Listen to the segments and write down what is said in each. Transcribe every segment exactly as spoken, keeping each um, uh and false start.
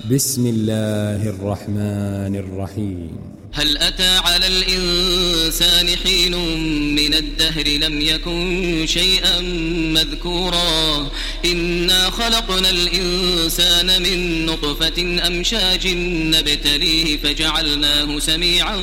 بسم الله الرحمن الرحيم. هل أتى على الإنسان حين من الدهر لم يكن شيئا مذكورا إنا خلقنا الإنسان من نطفة أمشاج نبتليه فجعلناه سميعا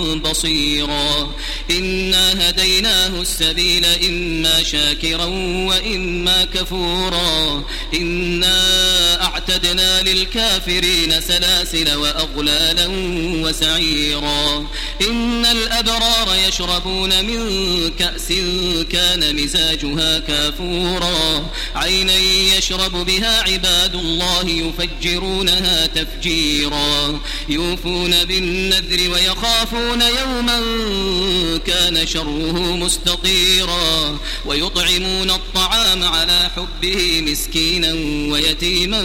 بصيرا إنا هديناه السبيل إما شاكرا وإما كفورا إنا أعتدنا للكافرين سلاسل وأغلالا وسعيرا إن الأبرار يشربون من كأس كان مزاجها كافورا عينا يشرب بها عباد الله يفجرونها تفجيرا يوفون بالنذر ويخافون يوما كان شره مستطيرا ويطعمون الطعام على حبه مسكينا ويتيما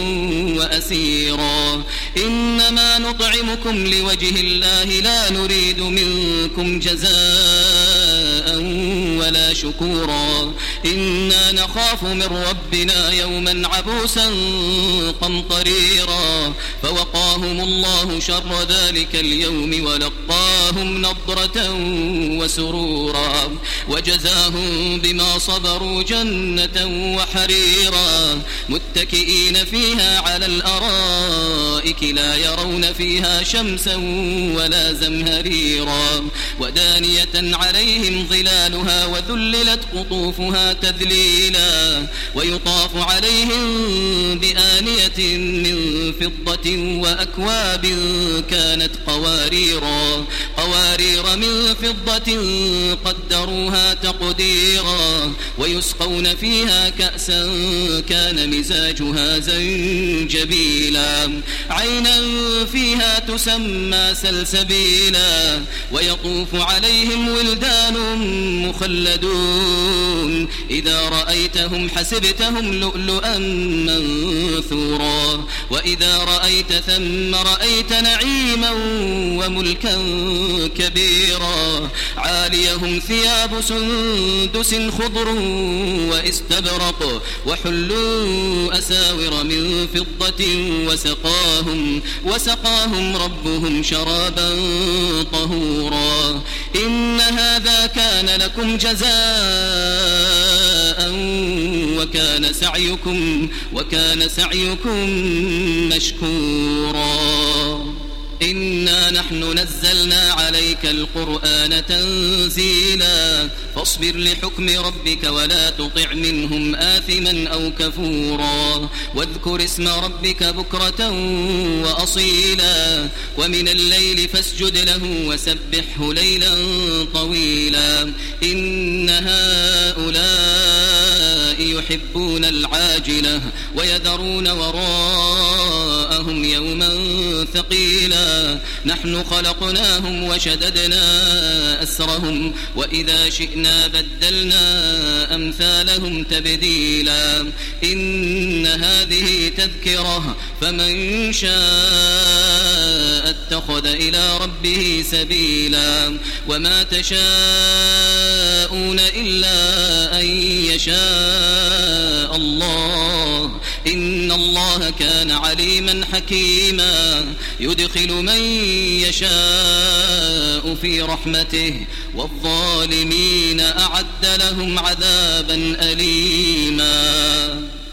وأسيرا إنما نطعمكم لوجه الله لا نريد منكم جزاء ولا شكورا إنا نخاف من ربنا يوما عبوسا قمطريرا فوقاهم الله شر ذلك اليوم ولقاهم نضرة وسرورا وجزاهم بما صبروا جنة وحريرا متكئين فيها على الأرائك لا يرون فيها شمسا ولا زمهريرا ودانية عليهم ظلالها وذللت قطوفها تذليلا ويطاف عليهم بآنية من فضة وأكواب كانت قواريرا قوارير من فضة قدروها تقديرا ويسقون فيها كأسا كان مزاجها زنجبيلا عينا فيها تسمى سلسبيلا ويطوف عليهم ولدان مخلدون إذا رأيتهم حسبتهم لؤلؤا منثورا وإذا رأيت ثم رأيت نعيما وملكا كبيرا عاليهم ثياب سندس خضر واستبرق وحلوا أساور من فضة وسقاهم وسقاهم ربهم شرابا طهورا إن هذا كان لكم جزاء وكان سعيكم وكان سعيكم مشكورا إنا نحن نزلنا عليك القرآن تنزيلا فاصبر لحكم ربك ولا تطع منهم آثما أو كفورا واذكر اسم ربك بكرة وأصيلا ومن الليل فاسجد له وسبحه ليلا طويلا إن هؤلاء يحبون العاجلة ويذرون وراءهم يوما ثقيلا نحن خلقناهم وشددنا أسرهم وإذا شئنا بدلنا أمثالهم تبديلا إن هذه تذكرة فمن شاء اتخذ إلى ربه سبيلا وما تشاءون إلا أن يشاء الله إن الله كان عليما حكيما يدخل من يشاء في رحمته والظالمين أعد لهم عذابا أليما.